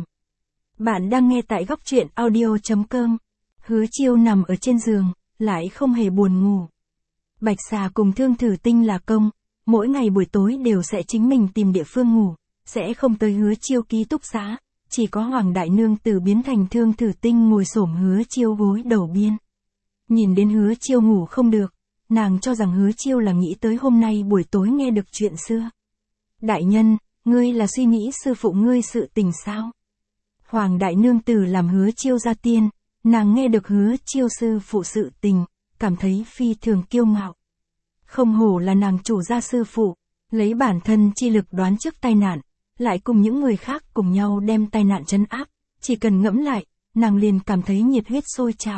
Speaker 1: Bạn đang nghe tại góc truyện audio chấm com. Hứa Chiêu nằm ở trên giường, lại không hề buồn ngủ. Bạch Xà cùng Thương Thử Tinh là công, mỗi ngày buổi tối đều sẽ chính mình tìm địa phương ngủ, sẽ không tới Hứa Chiêu ký túc xá, chỉ có Hoàng Đại Nương Tử biến thành Thương Thử Tinh ngồi xổm Hứa Chiêu gối đầu biên. Nhìn đến Hứa Chiêu ngủ không được, nàng cho rằng Hứa Chiêu là nghĩ tới hôm nay buổi tối nghe được chuyện xưa. Đại nhân, ngươi là suy nghĩ sư phụ ngươi sự tình sao? Hoàng Đại Nương Tử làm Hứa Chiêu ra tiên, nàng nghe được Hứa Chiêu sư phụ sự tình, cảm thấy phi thường kiêu ngạo. Không hổ là nàng chủ gia sư phụ, lấy bản thân chi lực đoán trước tai nạn, lại cùng những người khác cùng nhau đem tai nạn trấn áp, chỉ cần ngẫm lại, nàng liền cảm thấy nhiệt huyết sôi trào,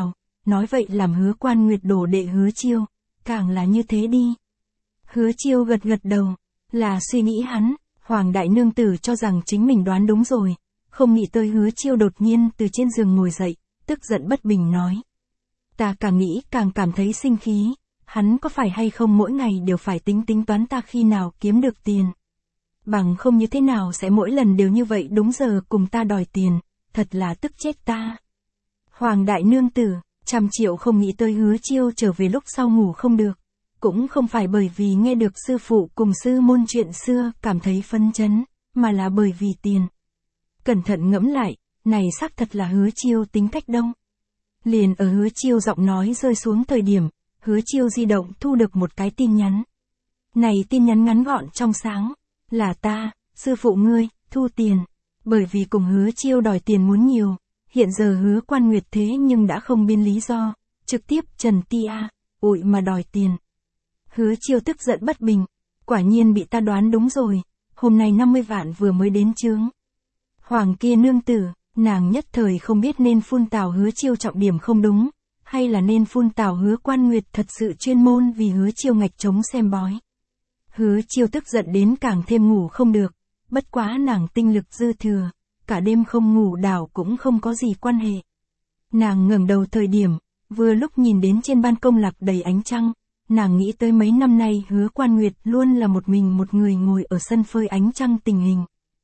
Speaker 1: nói vậy làm Hứa Quan Nguyệt đổ đệ Hứa Chiêu, càng là như thế đi. Hứa Chiêu gật gật đầu, là suy nghĩ hắn, Hoàng đại nương tử cho rằng chính mình đoán đúng rồi, không nghĩ tới Hứa Chiêu đột nhiên từ trên giường ngồi dậy, tức giận bất bình nói. Ta càng nghĩ càng cảm thấy sinh khí, hắn có phải hay không mỗi ngày đều phải tính tính toán ta khi nào kiếm được tiền. Bằng không như thế nào sẽ mỗi lần đều như vậy đúng giờ cùng ta đòi tiền, thật là tức chết ta. Hoàng đại nương tử, trăm triệu không nghĩ tới Hứa Chiêu trở về lúc sau ngủ không được. Cũng không phải bởi vì nghe được sư phụ cùng sư môn chuyện xưa cảm thấy phấn chấn, mà là bởi vì tiền. Cẩn thận ngẫm lại, này xác thật là Hứa Chiêu tính cách đông. Liền ở Hứa Chiêu giọng nói rơi xuống thời điểm, Hứa Chiêu di động thu được một cái tin nhắn. Này tin nhắn ngắn gọn trong sáng, là ta, sư phụ ngươi, thu tiền. Bởi vì cùng Hứa Chiêu đòi tiền muốn nhiều, hiện giờ Hứa Quan Nguyệt thế nhưng đã không biên lý do, trực tiếp trần tia, ụi mà đòi tiền. Hứa Chiêu tức giận bất bình, quả nhiên bị ta đoán đúng rồi, hôm nay năm mươi vạn vừa mới đến chướng. Hoàng kia nương tử, nàng nhất thời không biết nên phun tào Hứa Chiêu trọng điểm không đúng, hay là nên phun tào Hứa Quan Nguyệt thật sự chuyên môn vì Hứa Chiêu ngạch trống xem bói. Hứa Chiêu tức giận đến càng thêm ngủ không được, bất quá nàng tinh lực dư thừa, cả đêm không ngủ đảo cũng không có gì quan hệ. Nàng ngẩng đầu thời điểm, vừa lúc nhìn đến trên ban công lạc đầy ánh trăng, nàng nghĩ tới mấy năm nay Hứa Quan Nguyệt luôn là một mình một người ngồi ở sân phơi ánh trăng tình hình.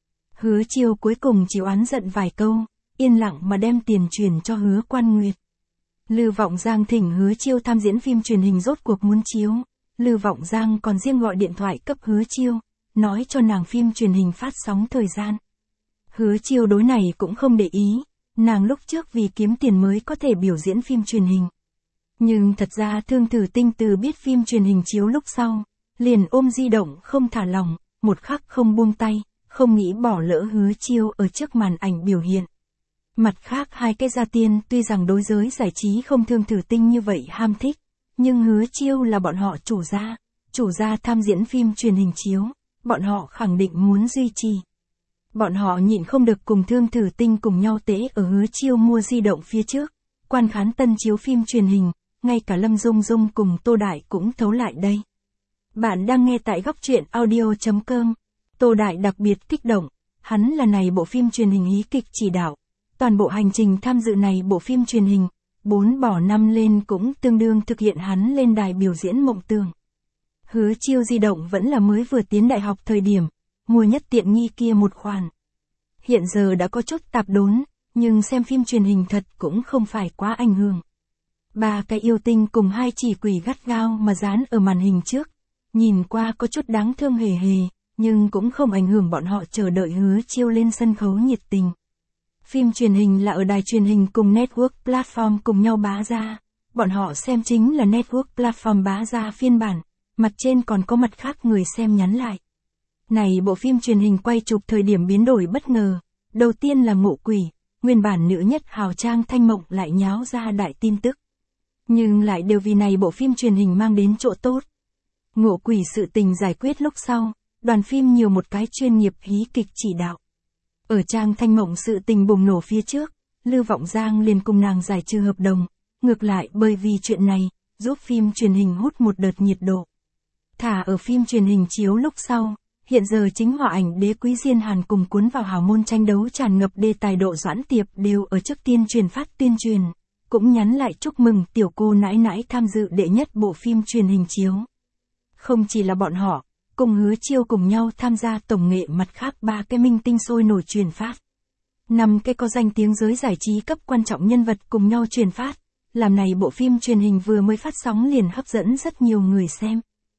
Speaker 1: Hứa Chiêu cuối cùng chỉ oán giận vài câu, yên lặng mà đem tiền truyền cho Hứa Quan Nguyệt. Lư Vọng Giang thỉnh Hứa Chiêu tham diễn phim truyền hình rốt cuộc muốn chiếu, Lư Vọng Giang còn riêng gọi điện thoại cấp Hứa Chiêu, nói cho nàng phim truyền hình phát sóng thời gian. Hứa Chiêu đối này cũng không để ý, nàng lúc trước vì kiếm tiền mới có thể biểu diễn phim truyền hình. Nhưng thật ra Thương Tử Tinh từ biết phim truyền hình chiếu lúc sau, liền ôm di động không thả lỏng, một khắc không buông tay, không nghĩ bỏ lỡ Hứa Chiêu ở trước màn ảnh biểu hiện. Mặt khác hai cái gia tiên tuy rằng đối giới giải trí không Thương Tử Tinh như vậy ham thích, nhưng Hứa Chiêu là bọn họ chủ gia, chủ gia tham diễn phim truyền hình chiếu, bọn họ khẳng định muốn duy trì. Bọn họ nhịn không được cùng Thương Tử Tinh cùng nhau tế ở Hứa Chiêu mua di động phía trước, quan khán tân chiếu phim truyền hình, ngay cả Lâm Dung Dung cùng Tô Đại cũng thấu lại đây. Bạn đang nghe tại góc truyện audio chấm com. Tô Đại đặc biệt kích động, hắn là này bộ phim truyền hình hí kịch chỉ đạo. Toàn bộ hành trình tham dự này bộ phim truyền hình, bốn bỏ năm lên cũng tương đương thực hiện hắn lên đài biểu diễn mộng tưởng. Hứa Chiêu di động vẫn là mới vừa tiến đại học thời điểm, mua nhất tiện nghi kia một khoản. Hiện giờ đã có chút tạp đốn, nhưng xem phim truyền hình thật cũng không phải quá ảnh hưởng. Ba cái yêu tinh cùng hai chỉ quỷ gắt gao mà dán ở màn hình trước, nhìn qua có chút đáng thương hề hề, nhưng cũng không ảnh hưởng bọn họ chờ đợi Hứa Chiêu lên sân khấu nhiệt tình. Phim truyền hình là ở đài truyền hình cùng network platform cùng nhau bá ra, bọn họ xem chính là network platform bá ra phiên bản, mặt trên còn có mặt khác người xem nhắn lại. Này bộ phim truyền hình quay chụp thời điểm biến đổi bất ngờ, đầu tiên là Ngộ Quỷ, nguyên bản nữ nhất hào trang Thanh Mộng lại nháo ra đại tin tức. Nhưng lại đều vì này bộ phim truyền hình mang đến chỗ tốt. Ngộ Quỷ sự tình giải quyết lúc sau, đoàn phim nhiều một cái chuyên nghiệp hí kịch chỉ đạo. Ở trang Thanh Mộng sự tình bùng nổ phía trước, Lư Vọng Giang liền cùng nàng giải trừ hợp đồng, ngược lại bởi vì chuyện này, giúp phim truyền hình hút một đợt nhiệt độ. Thả ở phim truyền hình chiếu lúc sau, hiện giờ chính họa ảnh Đế Quý Diên Hàn cùng cuốn vào hào môn tranh đấu tràn ngập đề tài độ Doãn Tiệp đều ở trước tiên truyền phát tuyên truyền, cũng nhắn lại chúc mừng tiểu cô nãi nãi tham dự đệ nhất bộ phim truyền hình chiếu. Không chỉ là bọn họ, cùng Hứa Chiêu cùng nhau tham gia tổng nghệ mặt khác ba cái minh tinh sôi nổi truyền phát. Năm cái có danh tiếng giới giải trí cấp quan trọng nhân vật cùng nhau truyền phát, làm này bộ phim truyền hình vừa mới phát sóng liền hấp dẫn rất nhiều người xem.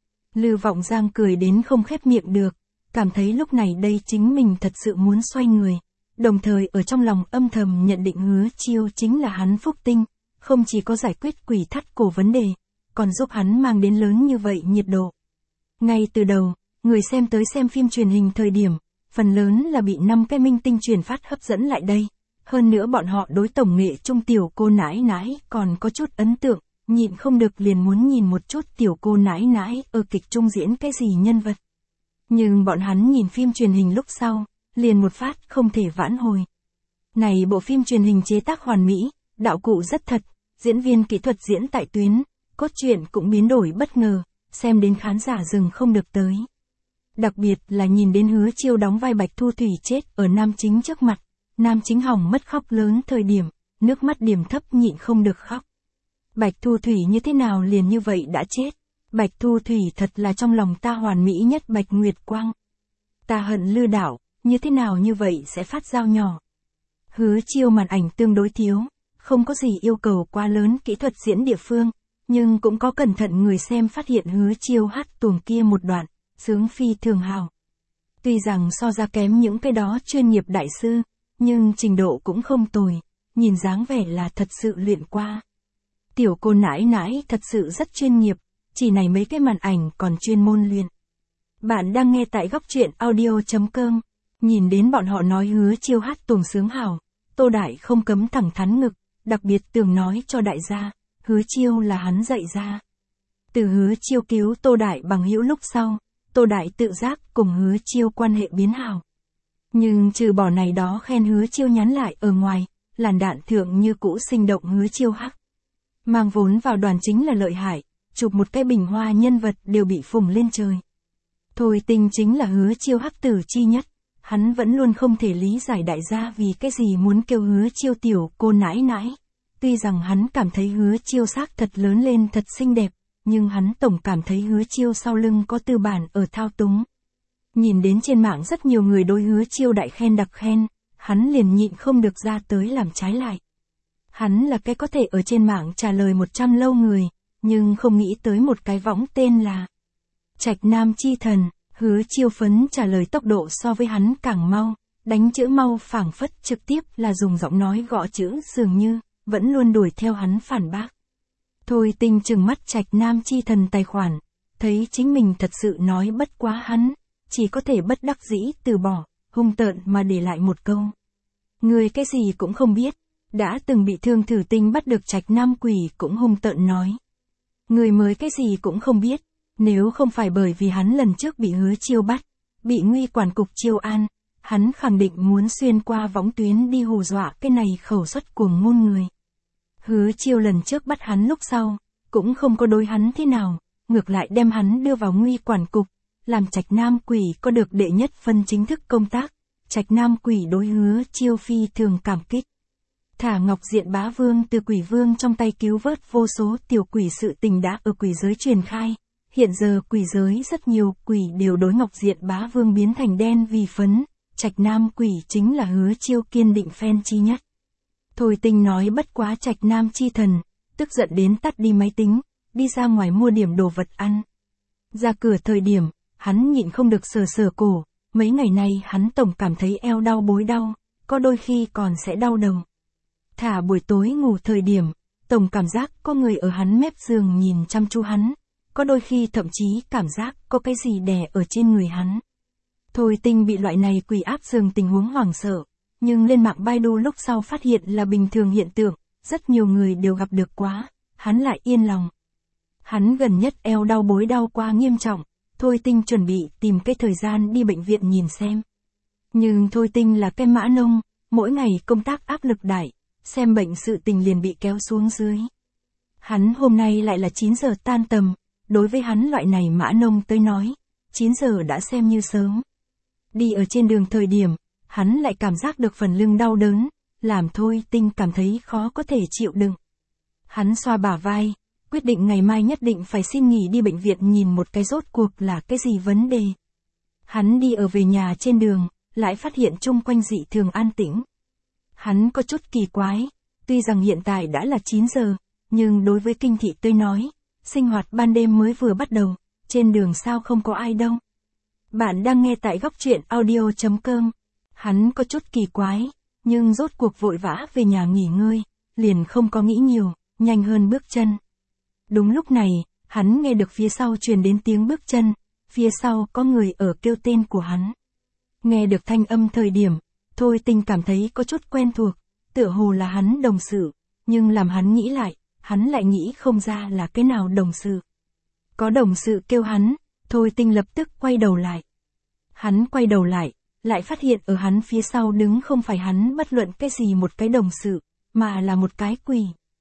Speaker 1: Lư Vọng Giang cười đến không khép miệng được, cảm thấy lúc này đây chính mình thật sự muốn xoay người, đồng thời ở trong lòng âm thầm nhận định Hứa Chiêu chính là hắn phúc tinh, không chỉ có giải quyết quỷ thắt cổ vấn đề, còn giúp hắn mang đến lớn như vậy nhiệt độ. Ngay từ đầu, người xem tới xem phim truyền hình thời điểm, phần lớn là bị năm cái minh tinh truyền phát hấp dẫn lại đây. Hơn nữa bọn họ đối tổng nghệ trung tiểu cô nãi nãi còn có chút ấn tượng, nhịn không được liền muốn nhìn một chút tiểu cô nãi nãi ở kịch trung diễn cái gì nhân vật. Nhưng bọn hắn nhìn phim truyền hình lúc sau, liền một phát không thể vãn hồi. Này bộ phim truyền hình chế tác hoàn mỹ, đạo cụ rất thật, diễn viên kỹ thuật diễn tại tuyến, cốt truyện cũng biến đổi bất ngờ, xem đến khán giả dừng không được tới. Đặc biệt là nhìn đến Hứa Chiêu đóng vai Bạch Thu Thủy chết ở nam chính trước mặt, nam chính hỏng mất khóc lớn thời điểm, nước mắt điểm thấp nhịn không được khóc. Bạch Thu Thủy như thế nào liền như vậy đã chết, Bạch Thu Thủy thật là trong lòng ta hoàn mỹ nhất Bạch Nguyệt Quang. Ta hận Lư Đạo, như thế nào như vậy sẽ phát dao nhỏ. Hứa Chiêu màn ảnh tương đối thiếu, không có gì yêu cầu quá lớn kỹ thuật diễn địa phương, nhưng cũng có cẩn thận người xem phát hiện Hứa Chiêu hát tuồng kia một đoạn, sướng phi thường hào. Tuy rằng so ra kém những cái đó chuyên nghiệp đại sư, nhưng trình độ cũng không tồi, nhìn dáng vẻ là thật sự luyện qua. Tiểu cô nãi nãi thật sự rất chuyên nghiệp, chỉ này mấy cái màn ảnh còn chuyên môn luyện. Bạn đang nghe tại góc truyện audio chấm com, nhìn đến bọn họ nói Hứa Chiêu hát tuồng sướng hào, Tô Đại không cấm thẳng thắn ngực, đặc biệt tưởng nói cho đại gia, Hứa Chiêu là hắn dạy ra. Từ Hứa Chiêu cứu Tô Đại bằng hữu lúc sau, Tô Đại tự giác cùng Hứa Chiêu quan hệ biến hào. Nhưng trừ bỏ này đó khen Hứa Chiêu nhắn lại ở ngoài, làn đạn thượng như cũ sinh động Hứa Chiêu hắc. Mang vốn vào đoàn chính là lợi hại, chụp một cái bình hoa nhân vật đều bị phủng lên trời. Thôi Tinh chính là Hứa Chiêu hắc tử chi nhất, hắn vẫn luôn không thể lý giải đại gia vì cái gì muốn kêu Hứa Chiêu tiểu cô nãi nãi. Tuy rằng hắn cảm thấy Hứa Chiêu xác thật lớn lên thật xinh đẹp, nhưng hắn tổng cảm thấy Hứa Chiêu sau lưng có tư bản ở thao túng. Nhìn đến trên mạng rất nhiều người đối Hứa Chiêu đại khen đặc khen, hắn liền nhịn không được ra tới làm trái lại. Hắn là cái có thể ở trên mạng trả lời một trăm lâu người, nhưng không nghĩ tới một cái võng tên là Trạch Nam Chi Thần. Hứa Chiêu phấn trả lời tốc độ so với hắn càng mau, đánh chữ mau phảng phất trực tiếp là dùng giọng nói gõ chữ dường như, vẫn luôn đuổi theo hắn phản bác. Thôi Tinh trừng mắt Trạch Nam Chi Thần tài khoản, thấy chính mình thật sự nói bất quá hắn, chỉ có thể bất đắc dĩ từ bỏ, hung tợn mà để lại một câu. Người cái gì cũng không biết, đã từng bị Thương Thử Tinh bắt được Trạch Nam Quỷ cũng hung tợn nói. Người mới cái gì cũng không biết. Nếu không phải bởi vì hắn lần trước bị Hứa Chiêu bắt, bị Nguy quản cục chiêu an, hắn khẳng định muốn xuyên qua võng tuyến đi hù dọa cái này khẩu suất cuồng ngôn người. Hứa Chiêu lần trước bắt hắn lúc sau, cũng không có đối hắn thế nào, ngược lại đem hắn đưa vào Nguy quản cục, làm Trạch Nam Quỷ có được đệ nhất phân chính thức công tác. Trạch Nam Quỷ đối Hứa Chiêu phi thường cảm kích. Thả Ngọc Diện Bá Vương từ quỷ vương trong tay cứu vớt vô số tiểu quỷ, sự tình đã ở quỷ giới truyền khai. Hiện giờ quỷ giới rất nhiều quỷ đều đối Ngọc Diện Bá Vương biến thành đen vì phấn, Trạch Nam Quỷ chính là Hứa Chiêu kiên định fan chi nhất. Thôi Tinh nói bất quá Trạch Nam Chi Thần, tức giận đến tắt đi máy tính, đi ra ngoài mua điểm đồ vật ăn. Ra cửa thời điểm, hắn nhịn không được sờ sờ cổ, mấy ngày nay hắn tổng cảm thấy eo đau bối đau, có đôi khi còn sẽ đau đầu. Thả buổi tối ngủ thời điểm, tổng cảm giác có người ở hắn mép giường nhìn chăm chú hắn. Có đôi khi thậm chí cảm giác có cái gì đè ở trên người hắn. Thôi Tinh bị loại này quỷ áp giường tình huống hoảng sợ, nhưng lên mạng Baidu lúc sau phát hiện là bình thường hiện tượng, rất nhiều người đều gặp được quá, hắn lại yên lòng. Hắn gần nhất eo đau bối đau quá nghiêm trọng, Thôi Tinh chuẩn bị tìm cái thời gian đi bệnh viện nhìn xem. Nhưng Thôi Tinh là cái mã nông, mỗi ngày công tác áp lực đại, xem bệnh sự tình liền bị kéo xuống dưới. Hắn hôm nay lại là chín giờ tan tầm. Đối với hắn loại này mã nông tới nói, chín giờ đã xem như sớm. Đi ở trên đường thời điểm, hắn lại cảm giác được phần lưng đau đớn, làm Thôi Tinh cảm thấy khó có thể chịu đựng. Hắn xoa bả vai, quyết định ngày mai nhất định phải xin nghỉ đi bệnh viện nhìn một cái rốt cuộc là cái gì vấn đề. Hắn đi ở về nhà trên đường, lại phát hiện chung quanh dị thường an tĩnh. Hắn có chút kỳ quái, tuy rằng hiện tại đã là chín giờ, nhưng đối với Kinh thị tôi nói, sinh hoạt ban đêm mới vừa bắt đầu, trên đường sao không có ai đâu. Bạn đang nghe tại góc truyện audio chấm com. Hắn có chút kỳ quái, nhưng rốt cuộc vội vã về nhà nghỉ ngơi, liền không có nghĩ nhiều, nhanh hơn bước chân. Đúng lúc này, hắn nghe được phía sau truyền đến tiếng bước chân, phía sau có người ở kêu tên của hắn. Nghe được thanh âm thời điểm, Thôi Tinh cảm thấy có chút quen thuộc, tựa hồ là hắn đồng sự, nhưng làm hắn nghĩ lại, hắn lại nghĩ không ra là cái nào đồng sự. Có đồng sự kêu hắn, Thôi Tinh lập tức quay đầu lại. Hắn quay đầu lại, lại phát hiện ở hắn phía sau đứng không phải hắn bất luận cái gì một cái đồng sự, mà là một cái quỷ.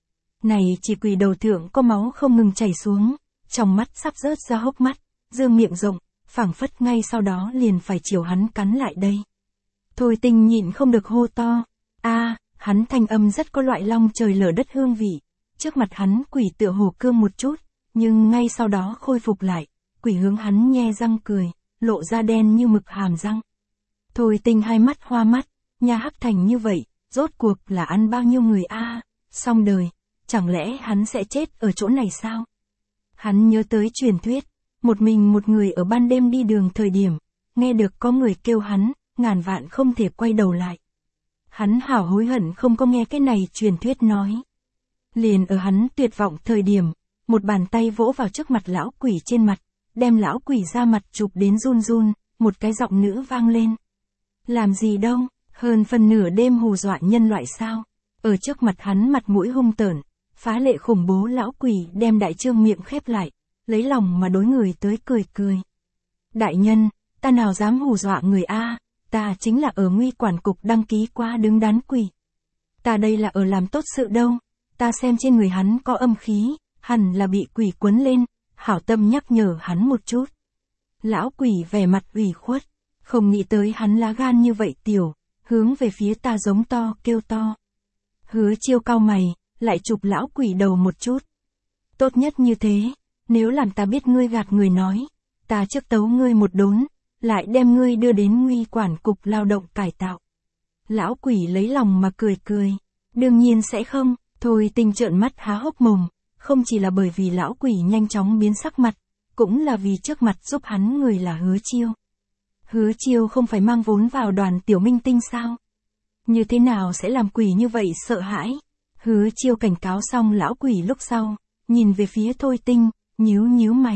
Speaker 1: Này chỉ quỷ đầu thượng có máu không ngừng chảy xuống, trong mắt sắp rớt ra hốc mắt, dương miệng rộng, phảng phất ngay sau đó liền phải chiều hắn cắn lại đây. Thôi Tinh nhịn không được hô to, a, hắn thanh âm rất có loại long trời lở đất hương vị, trước mặt hắn quỷ tựa hồ cương một chút, nhưng ngay sau đó khôi phục lại, quỷ hướng hắn nhe răng cười, lộ ra đen như mực hàm răng. Thôi Tinh hai mắt hoa mắt, nhà hắc thành như vậy, rốt cuộc là ăn bao nhiêu người a, xong đời, chẳng lẽ hắn sẽ chết ở chỗ này sao? Hắn nhớ tới truyền thuyết, một mình một người ở ban đêm đi đường thời điểm, nghe được có người kêu hắn, ngàn vạn không thể quay đầu lại. Hắn hảo hối hận không có nghe cái này truyền thuyết nói. Liền ở hắn tuyệt vọng thời điểm, một bàn tay vỗ vào trước mặt lão quỷ trên mặt, đem lão quỷ ra mặt chụp đến run run, một cái giọng nữ vang lên. Làm gì đâu, hơn phần nửa đêm hù dọa nhân loại sao? Ở trước mặt hắn mặt mũi hung tởn, phá lệ khủng bố lão quỷ đem đại trương miệng khép lại, lấy lòng mà đối người tới cười cười. Đại nhân, ta nào dám hù dọa người a, ta chính là ở nguy quản cục đăng ký qua đứng đắn quỷ. Ta đây là ở làm tốt sự đâu, ta xem trên người hắn có âm khí, hẳn là bị quỷ quấn lên, hảo tâm nhắc nhở hắn một chút. Lão quỷ vẻ mặt ủy khuất, không nghĩ tới hắn lá gan như vậy tiểu, hướng về phía ta giống to kêu to. Hứa Chiêu cau mày, lại chụp lão quỷ đầu một chút. Tốt nhất như thế, nếu làm ta biết ngươi gạt người nói, ta trước tấu ngươi một đốn, lại đem ngươi đưa đến nguy quản cục lao động cải tạo. Lão quỷ lấy lòng mà cười cười, đương nhiên sẽ không. Thôi Tinh trợn mắt há hốc mồm, không chỉ là bởi vì lão quỷ nhanh chóng biến sắc mặt, cũng là vì trước mặt giúp hắn người là Hứa Chiêu. Hứa Chiêu không phải mang vốn vào đoàn tiểu minh tinh sao? Như thế nào sẽ làm quỷ như vậy sợ hãi? Hứa Chiêu cảnh cáo xong lão quỷ lúc sau, nhìn về phía Thôi Tinh, nhíu nhíu mày.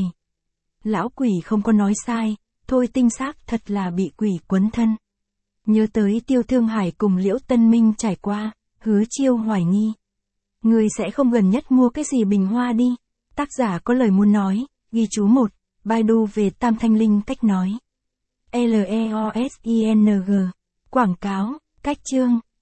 Speaker 1: Lão quỷ không có nói sai, Thôi Tinh xác thật là bị quỷ quấn thân. Nhớ tới Tiêu Thương Hải cùng Liễu Tân Minh trải qua, Hứa Chiêu hoài nghi. Người sẽ không gần nhất mua cái gì bình hoa đi. Tác giả có lời muốn nói, ghi chú một, Baidu về Tam Thanh Linh cách nói. L E O S I N G. Quảng cáo, cách chương.